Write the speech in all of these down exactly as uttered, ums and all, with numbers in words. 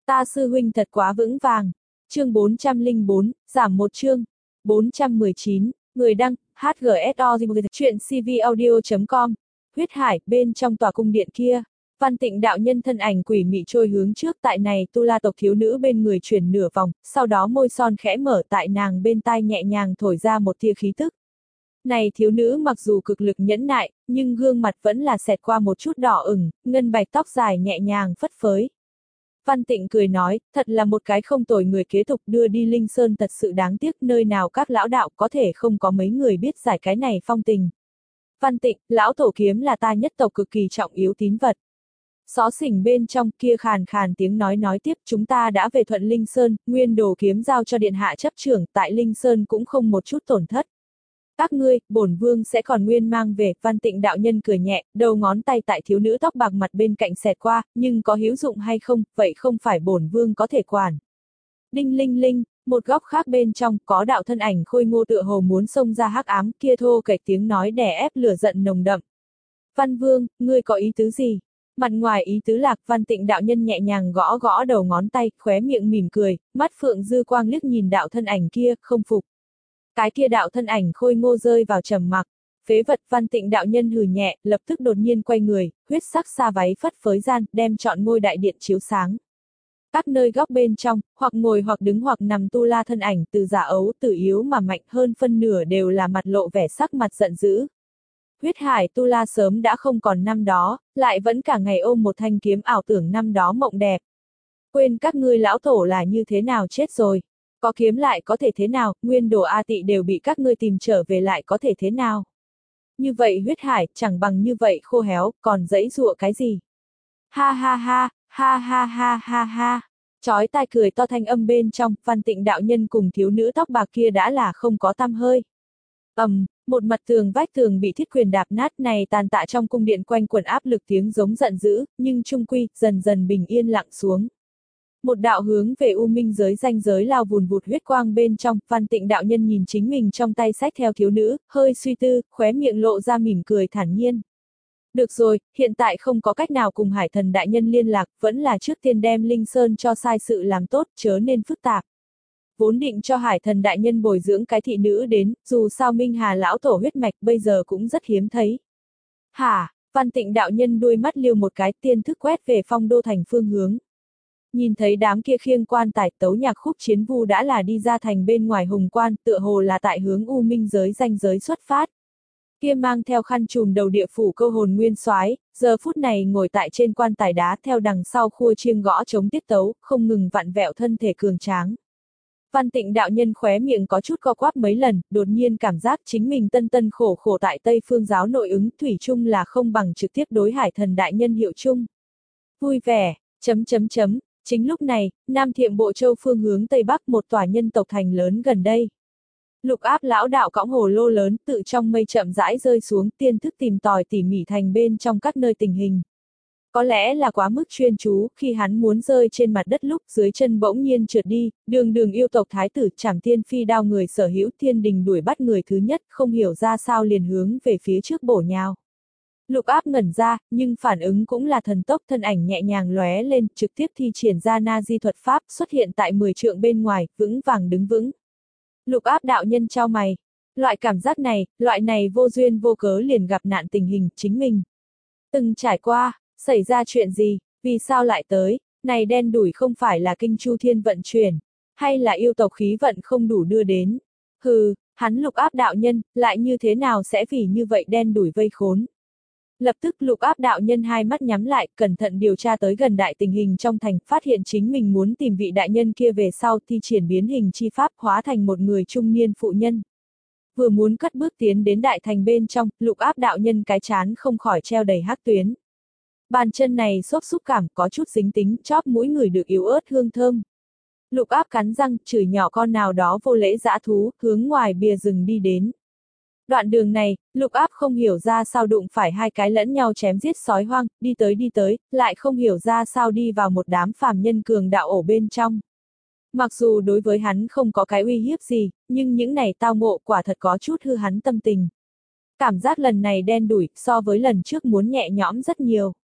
Ta sư huynh thật quá vững vàng. Chương bốn trăm lẻ bốn, giảm một chương. bốn trăm mười chín, người đăng, hát giê ét o chuyện cvaudio chấm com. Huyết hải, bên trong tòa cung điện kia. Văn Tịnh đạo nhân thân ảnh quỷ mị trôi hướng trước, tại này tu la tộc thiếu nữ bên người chuyển nửa vòng, sau đó môi son khẽ mở, tại nàng bên tai nhẹ nhàng thổi ra một tia khí tức. Này thiếu nữ mặc dù cực lực nhẫn nại, nhưng gương mặt vẫn là xẹt qua một chút đỏ ửng, ngân bạch tóc dài nhẹ nhàng phất phới. Văn Tịnh cười nói, thật là một cái không tồi người kế tục đưa đi Linh Sơn, thật sự đáng tiếc, nơi nào các lão đạo có thể không có mấy người biết giải cái này phong tình. Văn Tịnh, lão tổ kiếm là ta nhất tộc cực kỳ trọng yếu tín vật. Xó xỉnh bên trong kia khàn khàn tiếng nói nói tiếp, chúng ta đã về Thuận Linh Sơn, nguyên đồ kiếm giao cho điện hạ chấp trưởng, tại Linh Sơn cũng không một chút tổn thất. Các ngươi, bổn vương sẽ còn nguyên mang về. Văn Tịnh đạo nhân cười nhẹ, đầu ngón tay tại thiếu nữ tóc bạc mặt bên cạnh xẹt qua, nhưng có hữu dụng hay không, vậy không phải bổn vương có thể quản. Đinh linh linh, một góc khác bên trong, có đạo thân ảnh khôi ngô tựa hồ muốn xông ra hắc ám, kia thô kệch tiếng nói đè ép lửa giận nồng đậm. Văn vương, ngươi có ý tứ gì? Mặt ngoài ý tứ lạc, Văn Tịnh đạo nhân nhẹ nhàng gõ gõ đầu ngón tay, khóe miệng mỉm cười, mắt phượng dư quang liếc nhìn đạo thân ảnh kia, không phục. Cái kia đạo thân ảnh khôi ngô rơi vào trầm mặc. Phế vật. Văn Tịnh đạo nhân hừ nhẹ, lập tức đột nhiên quay người, huyết sắc xa váy phất phới gian, đem trọn ngôi đại điện chiếu sáng. Các nơi góc bên trong, hoặc ngồi hoặc đứng hoặc nằm tu la thân ảnh, từ già ấu, từ yếu mà mạnh, hơn phân nửa đều là mặt lộ vẻ sắc mặt giận dữ. Huyết hải tu la sớm đã không còn năm đó, lại vẫn cả ngày ôm một thanh kiếm ảo tưởng năm đó mộng đẹp. Quên các ngươi lão tổ là như thế nào chết rồi. Có kiếm lại có thể thế nào, nguyên đồ A Tị đều bị các ngươi tìm trở về lại có thể thế nào. Như vậy huyết hải, chẳng bằng như vậy khô héo, còn giãy giụa cái gì. Ha ha ha, ha ha ha ha ha. Chói tai cười to thanh âm bên trong, Văn Tịnh đạo nhân cùng thiếu nữ tóc bạc kia đã là không có tăm hơi. ầm, um, một mặt tường vách tường bị thiết quyền đạp nát, này tàn tạ trong cung điện quanh quẩn áp lực tiếng giống giận dữ, nhưng trung quy, dần dần bình yên lặng xuống. Một đạo hướng về u minh giới ranh giới lao vùn vụt huyết quang bên trong, Văn Tịnh đạo nhân nhìn chính mình trong tay sách theo thiếu nữ, hơi suy tư, khóe miệng lộ ra mỉm cười thản nhiên. Được rồi, hiện tại không có cách nào cùng Hải Thần đại nhân liên lạc, vẫn là trước tiên đem Linh Sơn cho sai sự làm tốt, chớ nên phức tạp. Vốn định cho Hải Thần đại nhân bồi dưỡng cái thị nữ đến, dù sao Minh Hà lão tổ huyết mạch bây giờ cũng rất hiếm thấy. Hả? Văn Tịnh đạo nhân đuôi mắt liêu một cái, tiên thức quét về Phong Đô thành phương hướng. Nhìn thấy đám kia khiêng quan tài tấu nhạc khúc chiến vu đã là đi ra thành bên ngoài hùng quan, tựa hồ là tại hướng u minh giới ranh giới xuất phát. Kia mang theo khăn trùm đầu địa phủ câu hồn nguyên soái, giờ phút này ngồi tại trên quan tài đá theo đằng sau khua chiêng gõ chống tiết tấu, không ngừng vặn vẹo thân thể cường tráng. Văn Tịnh đạo nhân khóe miệng có chút co quắp mấy lần, đột nhiên cảm giác chính mình tân tân khổ khổ tại Tây Phương giáo nội ứng, thủy chung là không bằng trực tiếp đối Hải Thần đại nhân hiệu chung. Vui vẻ, chấm chấm chấm. Chính lúc này, Nam Thiệm Bộ Châu phương hướng Tây Bắc một tòa nhân tộc thành lớn gần đây. Lục Áp lão đạo cõng hồ lô lớn tự trong mây chậm rãi rơi xuống, tiên thức tìm tòi tỉ mỉ thành bên trong các nơi tình hình. Có lẽ là quá mức chuyên chú, khi hắn muốn rơi trên mặt đất lúc dưới chân bỗng nhiên trượt đi, đường đường yêu tộc thái tử Trảm Thiên Phi đao người sở hữu thiên đình đuổi bắt người thứ nhất, không hiểu ra sao liền hướng về phía trước bổ nhào. Lục Áp ngẩn ra, nhưng phản ứng cũng là thần tốc, thân ảnh nhẹ nhàng lóe lên, trực tiếp thi triển ra na di thuật pháp, xuất hiện tại mười trượng bên ngoài, vững vàng đứng vững. Lục Áp đạo nhân chau mày. Loại cảm giác này, loại này vô duyên vô cớ liền gặp nạn tình hình, chính mình từng trải qua, xảy ra chuyện gì, vì sao lại tới, này đen đủi không phải là kinh chu thiên vận chuyển, hay là yêu tộc khí vận không đủ đưa đến. Hừ, hắn Lục Áp đạo nhân, lại như thế nào sẽ vì như vậy đen đủi vây khốn. Lập tức Lục Áp đạo nhân hai mắt nhắm lại, cẩn thận điều tra tới gần đại tình hình trong thành, phát hiện chính mình muốn tìm vị đại nhân kia về sau thi triển biến hình chi pháp hóa thành một người trung niên phụ nhân. Vừa muốn cất bước tiến đến đại thành bên trong, Lục Áp đạo nhân cái chán không khỏi treo đầy hắc tuyến. Bàn chân này xốp xúc cảm, có chút dính tính, chóp mũi người được yếu ớt hương thơm. Lục Áp cắn răng, chửi nhỏ con nào đó vô lễ dã thú, hướng ngoài bìa rừng đi đến. Đoạn đường này, Lục Áp không hiểu ra sao đụng phải hai cái lẫn nhau chém giết sói hoang, đi tới đi tới, lại không hiểu ra sao đi vào một đám phàm nhân cường đạo ổ bên trong. Mặc dù đối với hắn không có cái uy hiếp gì, nhưng những này tao ngộ quả thật có chút hư hắn tâm tình. Cảm giác lần này đen đủi, so với lần trước muốn nhẹ nhõm rất nhiều.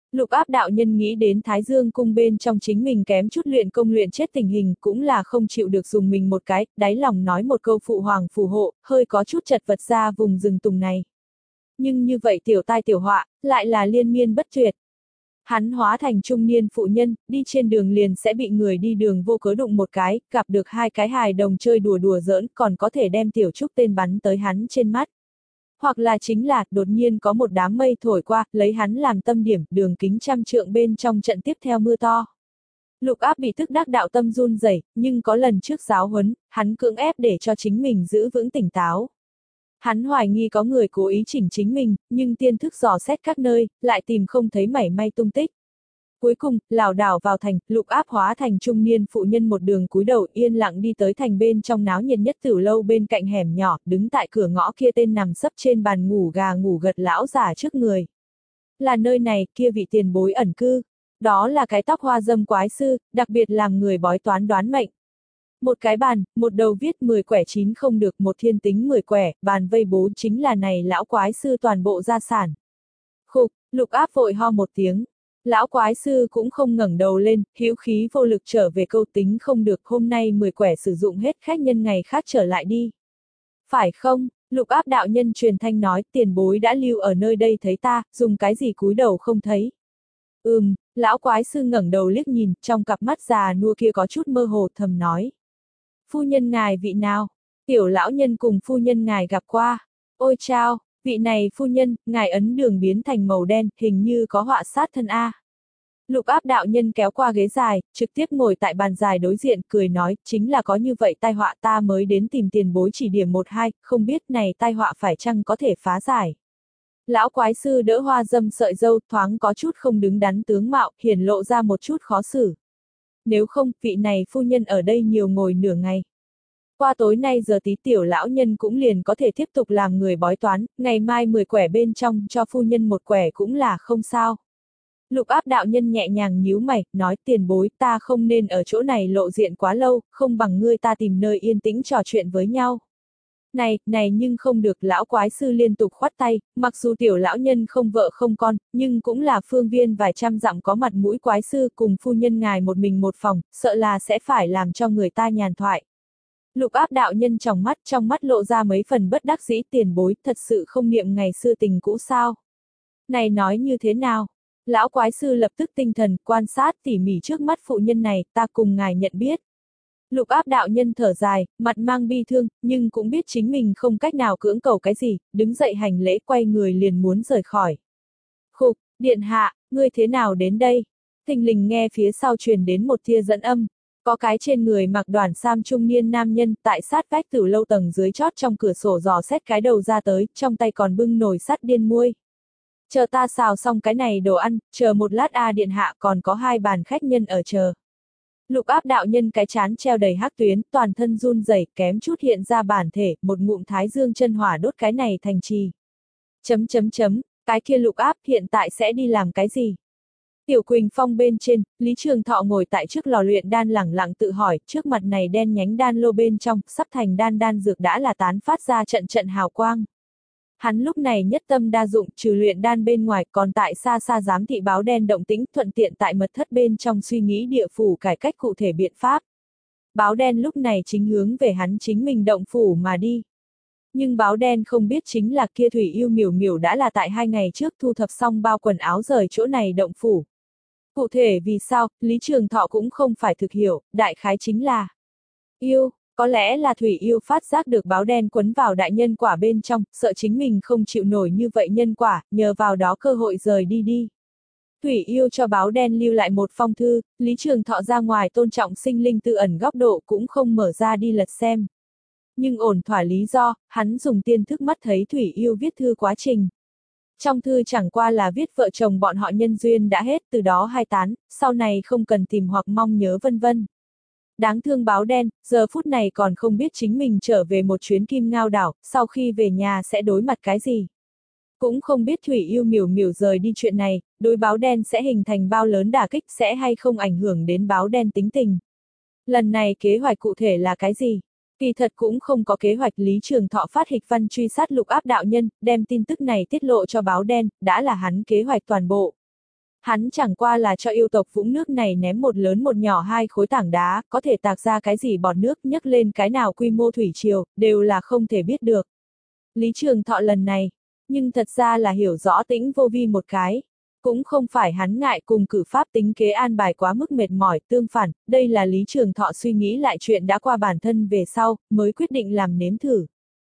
Lục Áp đạo nhân nghĩ đến Thái Dương cung bên trong chính mình kém chút luyện công luyện chết tình hình, cũng là không chịu được dùng mình một cái, đáy lòng nói một câu phụ hoàng phù hộ, hơi có chút chật vật ra vùng rừng tùng này. Nhưng như vậy tiểu tai tiểu họa, lại là liên miên bất tuyệt. Hắn hóa thành trung niên phụ nhân, đi trên đường liền sẽ bị người đi đường vô cớ đụng một cái, gặp được hai cái hài đồng chơi đùa đùa giỡn, còn có thể đem tiểu trúc tên bắn tới hắn trên mắt. Hoặc là chính là, đột nhiên có một đám mây thổi qua, lấy hắn làm tâm điểm, đường kính trăm trượng bên trong trận tiếp theo mưa to. Lục Áp bị tức đắc đạo tâm run rẩy, nhưng có lần trước giáo huấn, hắn cưỡng ép để cho chính mình giữ vững tỉnh táo. Hắn hoài nghi có người cố ý chỉnh chính mình, nhưng tiên thức dò xét các nơi, lại tìm không thấy mảy may tung tích. Cuối cùng, lảo đảo vào thành, Lục Áp hóa thành trung niên phụ nhân một đường cúi đầu yên lặng đi tới thành bên trong náo nhiệt nhất tiểu lâu bên cạnh hẻm nhỏ, đứng tại cửa ngõ kia tên nằm sấp trên bàn ngủ gà ngủ gật lão giả trước người. Là nơi này, kia vị tiền bối ẩn cư. Đó là cái tóc hoa dâm quái sư, đặc biệt làm người bói toán đoán mệnh. Một cái bàn, một đầu viết mười quẻ chín không được, một thiên tính mười quẻ, bàn vây bố chính là này lão quái sư toàn bộ gia sản. Khục, Lục Áp vội ho một tiếng. Lão quái sư cũng không ngẩng đầu lên, hữu khí vô lực trở về câu tính không được, hôm nay mười quẻ sử dụng hết, khách nhân ngày khác trở lại đi. Phải không? Lục Áp đạo nhân truyền thanh nói, tiền bối đã lưu ở nơi đây thấy ta, dùng cái gì cúi đầu không thấy. Ừm, lão quái sư ngẩng đầu liếc nhìn, trong cặp mắt già nua kia có chút mơ hồ thầm nói. Phu nhân ngài vị nào? Tiểu lão nhân cùng phu nhân ngài gặp qua. Ôi chao, vị này phu nhân, ngài ấn đường biến thành màu đen, hình như có họa sát thân A. Lục Áp đạo nhân kéo qua ghế dài, trực tiếp ngồi tại bàn dài đối diện, cười nói, chính là có như vậy tai họa ta mới đến tìm tiền bối chỉ điểm một hai, không biết này tai họa phải chăng có thể phá giải. Lão quái sư đỡ hoa dâm sợi dâu, thoáng có chút không đứng đắn tướng mạo, hiển lộ ra một chút khó xử. Nếu không, vị này phu nhân ở đây nhiều ngồi nửa ngày. Qua tối nay giờ tí tiểu lão nhân cũng liền có thể tiếp tục làm người bói toán, ngày mai mười quẻ bên trong cho phu nhân một quẻ cũng là không sao. Lục Áp đạo nhân nhẹ nhàng nhíu mày, nói tiền bối ta không nên ở chỗ này lộ diện quá lâu, không bằng ngươi ta tìm nơi yên tĩnh trò chuyện với nhau. Này, này nhưng không được, lão quái sư liên tục khoát tay, mặc dù tiểu lão nhân không vợ không con, nhưng cũng là phương viên vài trăm dặm có mặt mũi quái sư cùng phu nhân ngài một mình một phòng, sợ là sẽ phải làm cho người ta nhàn thoại. Lục Áp đạo nhân trong mắt, trong mắt lộ ra mấy phần bất đắc dĩ, tiền bối, thật sự không niệm ngày xưa tình cũ sao. Này nói như thế nào? Lão quái sư lập tức tinh thần, quan sát tỉ mỉ trước mắt phụ nhân này, ta cùng ngài nhận biết. Lục Áp đạo nhân thở dài, mặt mang bi thương, nhưng cũng biết chính mình không cách nào cưỡng cầu cái gì, đứng dậy hành lễ quay người liền muốn rời khỏi. Khục, điện hạ, ngươi thế nào đến đây? Thình lình nghe phía sau truyền đến một tia dẫn âm. Có cái trên người mặc đoản sam trung niên nam nhân, tại sát vách tử lâu tầng dưới chót trong cửa sổ dò xét cái đầu ra tới, trong tay còn bưng nồi sắt điên muôi. Chờ ta xào xong cái này đồ ăn, chờ một lát a điện hạ còn có hai bàn khách nhân ở chờ. Lục Áp đạo nhân cái chán treo đầy hắc tuyến, toàn thân run rẩy, kém chút hiện ra bản thể, một ngụm thái dương chân hỏa đốt cái này thành trì. Chấm chấm chấm, cái kia Lục Áp hiện tại sẽ đi làm cái gì? Tiểu Quỳnh Phong bên trên, Lý Trường Thọ ngồi tại trước lò luyện đan lẳng lặng tự hỏi, trước mặt này đen nhánh đan lô bên trong, sắp thành đan đan dược đã là tán phát ra trận trận hào quang. Hắn lúc này nhất tâm đa dụng, trừ luyện đan bên ngoài, còn tại xa xa giám thị báo đen động tĩnh, thuận tiện tại mật thất bên trong suy nghĩ địa phủ cải cách cụ thể biện pháp. Báo đen lúc này chính hướng về hắn chính mình động phủ mà đi. Nhưng báo đen không biết chính là kia Thủy Yêu Miểu Miểu đã là tại hai ngày trước thu thập xong bao quần áo rời chỗ này động phủ. Cụ thể vì sao, Lý Trường Thọ cũng không phải thực hiểu, đại khái chính là yêu. Có lẽ là Thủy Yêu phát giác được báo đen quấn vào đại nhân quả bên trong, sợ chính mình không chịu nổi như vậy nhân quả, nhờ vào đó cơ hội rời đi đi. Thủy Yêu cho báo đen lưu lại một phong thư, Lý Trường Thọ ra ngoài tôn trọng sinh linh tự ẩn góc độ cũng không mở ra đi lật xem. Nhưng ổn thỏa lý do, hắn dùng tiên thức mắt thấy Thủy Yêu viết thư quá trình. Trong thư chẳng qua là viết vợ chồng bọn họ nhân duyên đã hết, từ đó hai tán, sau này không cần tìm hoặc mong nhớ vân vân. Đáng thương báo đen, giờ phút này còn không biết chính mình trở về một chuyến Kim Ngao đảo, sau khi về nhà sẽ đối mặt cái gì. Cũng không biết Thủy Yêu Miểu Miểu rời đi chuyện này, đối báo đen sẽ hình thành bao lớn đả kích, sẽ hay không ảnh hưởng đến báo đen tính tình. Lần này kế hoạch cụ thể là cái gì? Kỳ thật cũng không có kế hoạch. Lý Trường Thọ phát hịch văn truy sát Lục Áp đạo nhân, đem tin tức này tiết lộ cho báo đen, đã là hắn kế hoạch toàn bộ. Hắn chẳng qua là cho yêu tộc vũng nước này ném một lớn một nhỏ hai khối tảng đá, có thể tạc ra cái gì bọt nước, nhấc lên cái nào quy mô thủy triều, đều là không thể biết được. Lý Trường Thọ lần này, nhưng thật ra là hiểu rõ Tĩnh Vô Vi một cái. Cũng không phải hắn ngại cùng cử pháp tính kế an bài quá mức mệt mỏi, tương phản, đây là Lý Trường Thọ suy nghĩ lại chuyện đã qua bản thân về sau, mới quyết định làm nếm thử.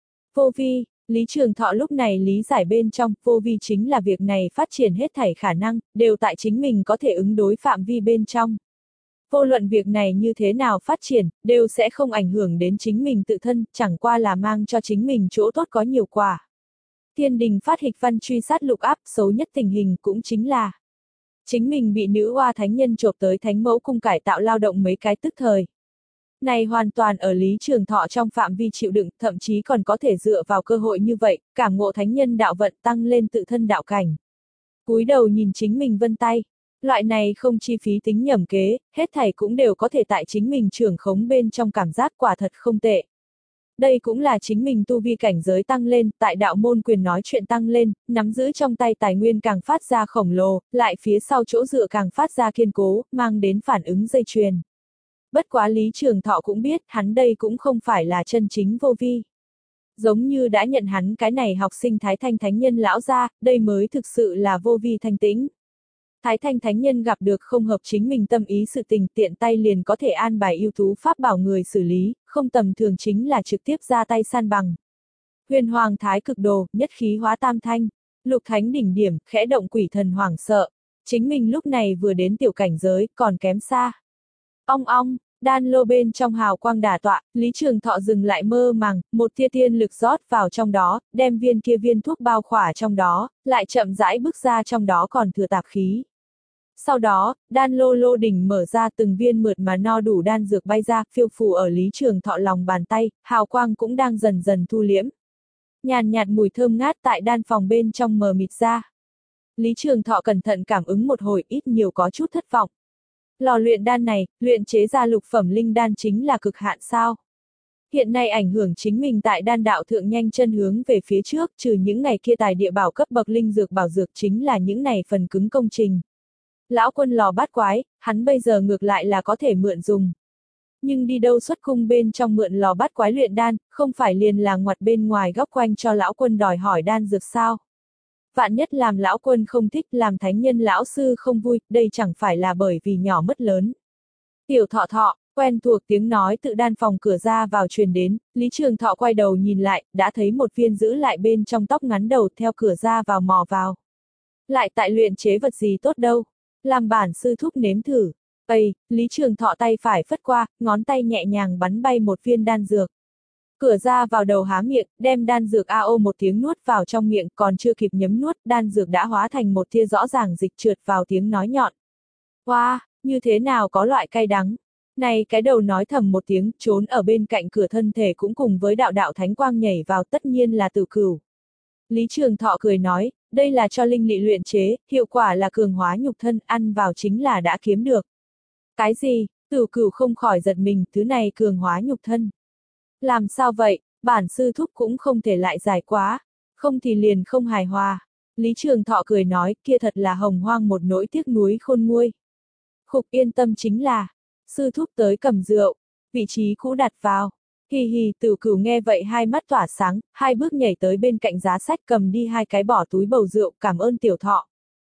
Vô vi, Lý Trường Thọ lúc này lý giải bên trong, vô vi chính là việc này phát triển hết thảy khả năng, đều tại chính mình có thể ứng đối phạm vi bên trong. Vô luận việc này như thế nào phát triển, đều sẽ không ảnh hưởng đến chính mình tự thân, chẳng qua là mang cho chính mình chỗ tốt có nhiều quả. Thiên đình phát hịch văn truy sát lục áp, xấu nhất tình hình cũng chính là chính mình bị nữ oa thánh nhân chộp tới thánh mẫu cung cải tạo lao động mấy cái tức thời. Này hoàn toàn ở Lý Trường Thọ trong phạm vi chịu đựng, thậm chí còn có thể dựa vào cơ hội như vậy, cảm ngộ thánh nhân đạo vận tăng lên tự thân đạo cảnh. Cúi đầu nhìn chính mình vân tay, loại này không chi phí tính nhẩm kế, hết thảy cũng đều có thể tại chính mình trưởng khống bên trong cảm giác quả thật không tệ. Đây cũng là chính mình tu vi cảnh giới tăng lên, tại đạo môn quyền nói chuyện tăng lên, nắm giữ trong tay tài nguyên càng phát ra khổng lồ, lại phía sau chỗ dựa càng phát ra kiên cố, mang đến phản ứng dây chuyền. Bất quá Lý Trường Thọ cũng biết, hắn đây cũng không phải là chân chính vô vi. Giống như đã nhận hắn cái này học sinh Thái Thanh Thánh Nhân lão ra, đây mới thực sự là vô vi thanh tĩnh. Thái Thanh Thánh Nhân gặp được không hợp chính mình tâm ý sự tình, tiện tay liền có thể an bài ưu tú pháp bảo người xử lý, không tầm thường chính là trực tiếp ra tay san bằng. Huyền Hoàng Thái Cực Đồ, nhất khí hóa tam thanh, lục thánh đỉnh điểm, khẽ động quỷ thần hoảng sợ. Chính mình lúc này vừa đến tiểu cảnh giới, còn kém xa. Ong ong, đan lô bên trong hào quang đả tọa, Lý Trường Thọ dừng lại mơ màng, một tia tiên lực rót vào trong đó, đem viên kia viên thuốc bao khỏa trong đó, lại chậm rãi bước ra trong đó còn thừa tạp khí. Sau đó, đan lô lô đỉnh mở ra, từng viên mượt mà no đủ đan dược bay ra, phiêu phù ở Lý Trường Thọ lòng bàn tay, hào quang cũng đang dần dần thu liễm. Nhàn nhạt mùi thơm ngát tại đan phòng bên trong mờ mịt ra. Lý Trường Thọ cẩn thận cảm ứng một hồi, ít nhiều có chút thất vọng. Lò luyện đan này, luyện chế ra lục phẩm linh đan chính là cực hạn sao? Hiện nay ảnh hưởng chính mình tại đan đạo thượng nhanh chân hướng về phía trước, trừ những ngày kia tài địa bảo cấp bậc linh dược bảo dược chính là những này phần cứng công trình. Lão Quân lò bát quái, hắn bây giờ ngược lại là có thể mượn dùng. Nhưng đi đâu xuất cung bên trong mượn lò bát quái luyện đan, không phải liền là ngoặt bên ngoài góc quanh cho Lão Quân đòi hỏi đan dược sao? Vạn nhất làm Lão Quân không thích, làm thánh nhân lão sư không vui, đây chẳng phải là bởi vì nhỏ mất lớn. Tiểu Thọ Thọ, quen thuộc tiếng nói tự đan phòng cửa ra vào truyền đến, Lý Trường Thọ quay đầu nhìn lại, đã thấy một viên giữ lại bên trong tóc ngắn đầu theo cửa ra vào mò vào. Lại tại luyện chế vật gì tốt đâu, làm bản sư thúc nếm thử. Ây, Lý Trường Thọ tay phải phất qua, ngón tay nhẹ nhàng bắn bay một viên đan dược. Cửa ra vào đầu há miệng, đem đan dược a ô một tiếng nuốt vào trong miệng, còn chưa kịp nhấm nuốt, đan dược đã hóa thành một tia rõ ràng dịch trượt vào tiếng nói nhọn. Wow, như thế nào có loại cay đắng. Này cái đầu nói thầm một tiếng, trốn ở bên cạnh cửa thân thể cũng cùng với đạo đạo thánh quang nhảy vào, tất nhiên là Tử Cửu. Lý Trường Thọ cười nói, đây là cho linh lị luyện chế, hiệu quả là cường hóa nhục thân, ăn vào chính là đã kiếm được. Cái gì? Tử Cửu không khỏi giật mình, thứ này cường hóa nhục thân. Làm sao vậy, bản sư thúc cũng không thể lại dài quá, không thì liền không hài hòa. Lý Trường Thọ cười nói, kia thật là hồng hoang một nỗi tiếc nuối khôn nguôi. Khục yên tâm chính là, sư thúc tới cầm rượu, vị trí cũ đặt vào. Hì hì, Tử Cửu nghe vậy hai mắt tỏa sáng, hai bước nhảy tới bên cạnh giá sách cầm đi hai cái bỏ túi bầu rượu, cảm ơn Tiểu Thọ.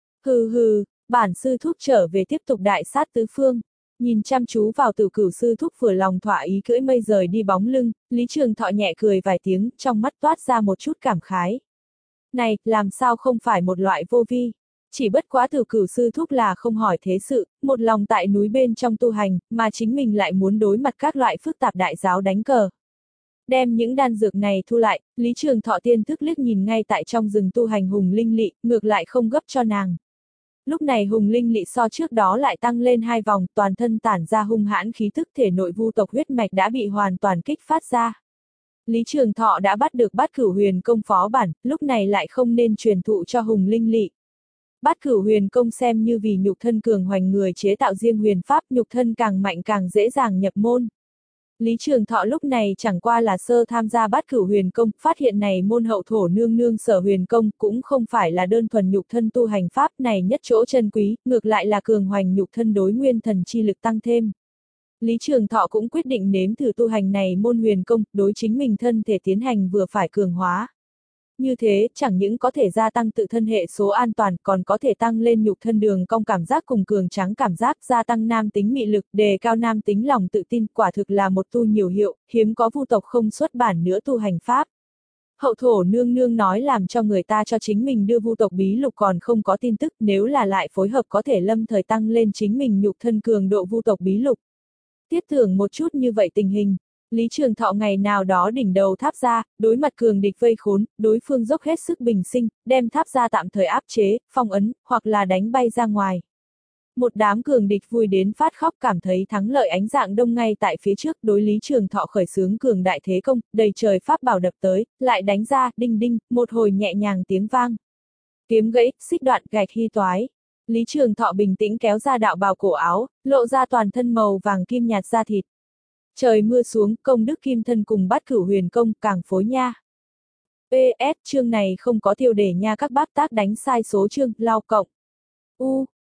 Hừ hừ, bản sư thúc trở về tiếp tục đại sát tứ phương. Nhìn chăm chú vào Tử Cửu sư thúc vừa lòng thỏa ý cưỡi mây rời đi bóng lưng, Lý Trường Thọ nhẹ cười vài tiếng, trong mắt toát ra một chút cảm khái. Này, làm sao không phải một loại vô vi? Chỉ bất quá Tử Cửu sư thúc là không hỏi thế sự, một lòng tại núi bên trong tu hành, mà chính mình lại muốn đối mặt các loại phức tạp đại giáo đánh cờ. Đem những đan dược này thu lại, Lý Trường Thọ tiên thức liếc nhìn ngay tại trong rừng tu hành Hùng Linh Lị, ngược lại không gấp cho nàng. Lúc này Hùng Linh Lị so trước đó lại tăng lên hai vòng, toàn thân tản ra hung hãn khí thức, thể nội vu tộc huyết mạch đã bị hoàn toàn kích phát ra. Lý Trường Thọ đã bắt được Bát Cửu Huyền Công phó bản, lúc này lại không nên truyền thụ cho Hùng Linh Lị. Bát Cửu Huyền Công xem như vì nhục thân cường hoành người chế tạo riêng huyền pháp, nhục thân càng mạnh càng dễ dàng nhập môn. Lý Trường Thọ lúc này chẳng qua là sơ tham gia bát cửu huyền công, phát hiện này môn hậu thổ nương nương sở huyền công cũng không phải là đơn thuần nhục thân tu hành pháp này nhất chỗ chân quý, ngược lại là cường hoành nhục thân đối nguyên thần chi lực tăng thêm. Lý Trường Thọ cũng quyết định nếm thử tu hành này môn huyền công, đối chính mình thân thể tiến hành vừa phải cường hóa. Như thế, chẳng những có thể gia tăng tự thân hệ số an toàn, còn có thể tăng lên nhục thân đường cong cảm giác cùng cường tráng cảm giác, gia tăng nam tính mị lực, đề cao nam tính lòng tự tin, quả thực là một tu nhiều hiệu, hiếm có vu tộc không xuất bản nữa tu hành pháp. Hậu thổ nương nương nói làm cho người ta cho chính mình đưa vu tộc bí lục còn không có tin tức, nếu là lại phối hợp có thể lâm thời tăng lên chính mình nhục thân cường độ vu tộc bí lục. Tiết tưởng một chút như vậy tình hình. Lý Trường Thọ ngày nào đó đỉnh đầu tháp ra, đối mặt cường địch vây khốn, đối phương dốc hết sức bình sinh, đem tháp ra tạm thời áp chế, phong ấn, hoặc là đánh bay ra ngoài. Một đám cường địch vui đến phát khóc cảm thấy thắng lợi ánh dạng đông ngay tại phía trước, đối Lý Trường Thọ khởi xướng cường đại thế công, đầy trời pháp bảo đập tới, lại đánh ra, đinh đinh, một hồi nhẹ nhàng tiếng vang. Kiếm gãy, xích đoạn, gạch hy toái. Lý Trường Thọ bình tĩnh kéo ra đạo bào cổ áo, lộ ra toàn thân màu vàng kim nhạt da thịt. Trời mưa xuống, công đức kim thân cùng bát cửu huyền công, càng phối nha. pê ét chương này không có tiêu đề nha, các bác tác đánh sai số chương, lao cộng. U,